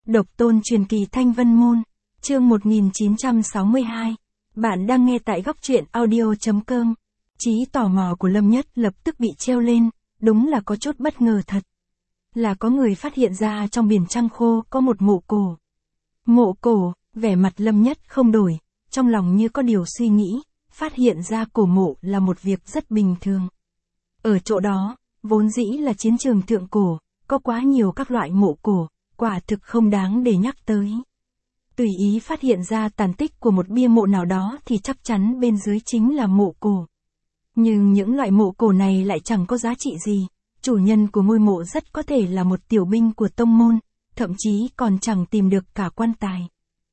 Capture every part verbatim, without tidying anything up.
Độc tôn truyền kỳ Thanh Vân Môn, chương một nghìn chín trăm sáu mươi hai. Bạn đang nghe tại góc truyện audio chấm com. Trí tò mò của Lâm Nhất lập tức bị treo lên, đúng là có chút bất ngờ thật. Là có người phát hiện ra trong biển trăng khô có một mộ cổ. Mộ cổ, vẻ mặt Lâm Nhất không đổi, trong lòng như có điều suy nghĩ, phát hiện ra cổ mộ là một việc rất bình thường. Ở chỗ đó, vốn dĩ là chiến trường thượng cổ, có quá nhiều các loại mộ cổ, quả thực không đáng để nhắc tới. Tùy ý phát hiện ra tàn tích của một bia mộ nào đó thì chắc chắn bên dưới chính là mộ cổ. Nhưng những loại mộ cổ này lại chẳng có giá trị gì, chủ nhân của ngôi mộ rất có thể là một tiểu binh của tông môn, thậm chí còn chẳng tìm được cả quan tài.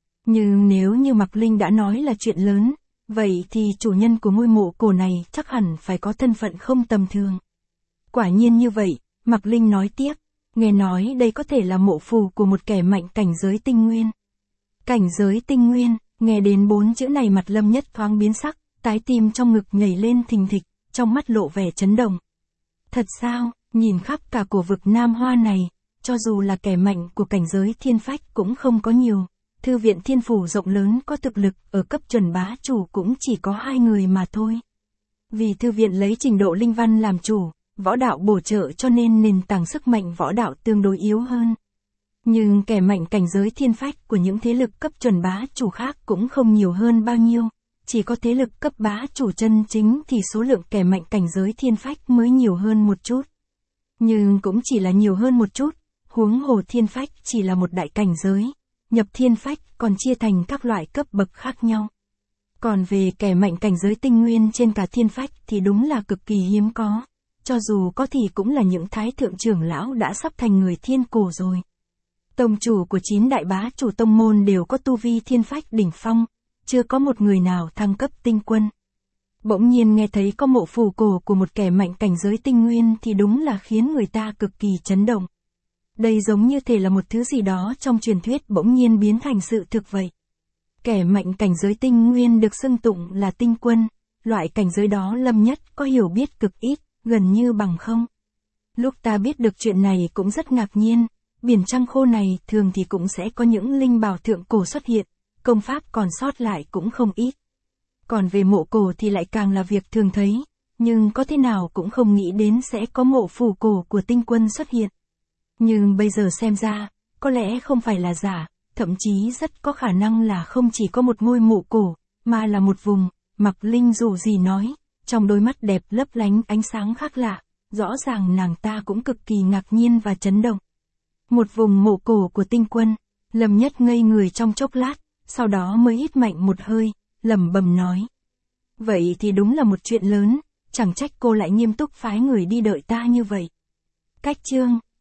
Nhưng nếu như Mạc Linh đã nói là chuyện lớn, vậy thì chủ nhân của ngôi mộ cổ này chắc hẳn phải có thân phận không tầm thường. Quả nhiên như vậy, Mạc Linh nói tiếp, nghe nói đây có thể là mộ phù của một kẻ mạnh cảnh giới tinh nguyên. Cảnh giới tinh nguyên, nghe đến bốn chữ này mặt Lâm Nhất thoáng biến sắc, trái tim trong ngực nhảy lên thình thịch, trong mắt lộ vẻ chấn động. Thật sao, nhìn khắp cả cổ vực Nam Hoa này, cho dù là kẻ mạnh của cảnh giới thiên phách cũng không có nhiều. Thư viện thiên phủ rộng lớn có thực lực ở cấp chuẩn bá chủ cũng chỉ có hai người mà thôi. Vì thư viện lấy trình độ linh văn làm chủ, võ đạo bổ trợ cho nên nền tảng sức mạnh võ đạo tương đối yếu hơn. Nhưng kẻ mạnh cảnh giới thiên phách của những thế lực cấp chuẩn bá chủ khác cũng không nhiều hơn bao nhiêu. Chỉ có thế lực cấp bá chủ chân chính thì số lượng kẻ mạnh cảnh giới thiên phách mới nhiều hơn một chút. Nhưng cũng chỉ là nhiều hơn một chút, huống hồ thiên phách chỉ là một đại cảnh giới. Nhập thiên phách còn chia thành các loại cấp bậc khác nhau. Còn về kẻ mạnh cảnh giới tinh nguyên trên cả thiên phách thì đúng là cực kỳ hiếm có. Cho dù có thì cũng là những thái thượng trưởng lão đã sắp thành người thiên cổ rồi. Tông chủ của chín đại bá chủ tông môn đều có tu vi thiên phách đỉnh phong, chưa có một người nào thăng cấp tinh quân. Bỗng nhiên nghe thấy có mộ phù cổ của một kẻ mạnh cảnh giới tinh nguyên thì đúng là khiến người ta cực kỳ chấn động. Đây giống như thể là một thứ gì đó trong truyền thuyết bỗng nhiên biến thành sự thực vậy. Kẻ mạnh cảnh giới tinh nguyên được xưng tụng là tinh quân, loại cảnh giới đó Lâm Nhất có hiểu biết cực ít, gần như bằng không. Lúc ta biết được chuyện này cũng rất ngạc nhiên, biển trăng khô này thường thì cũng sẽ có những linh bảo thượng cổ xuất hiện, công pháp còn sót lại cũng không ít. Còn về mộ cổ thì lại càng là việc thường thấy, nhưng có thế nào cũng không nghĩ đến sẽ có mộ phù cổ của tinh quân xuất hiện. Nhưng bây giờ xem ra, có lẽ không phải là giả, thậm chí rất có khả năng là không chỉ có một ngôi mộ cổ, mà là một vùng. Mạc Linh dù gì nói, trong đôi mắt đẹp lấp lánh ánh sáng khác lạ, rõ ràng nàng ta cũng cực kỳ ngạc nhiên và chấn động. Một vùng mộ cổ của tinh quân, Lâm Nhất ngây người trong chốc lát, sau đó mới hít mạnh một hơi, lẩm bẩm nói. Vậy thì đúng là một chuyện lớn, chẳng trách cô lại nghiêm túc phái người đi đợi ta như vậy. Cách chương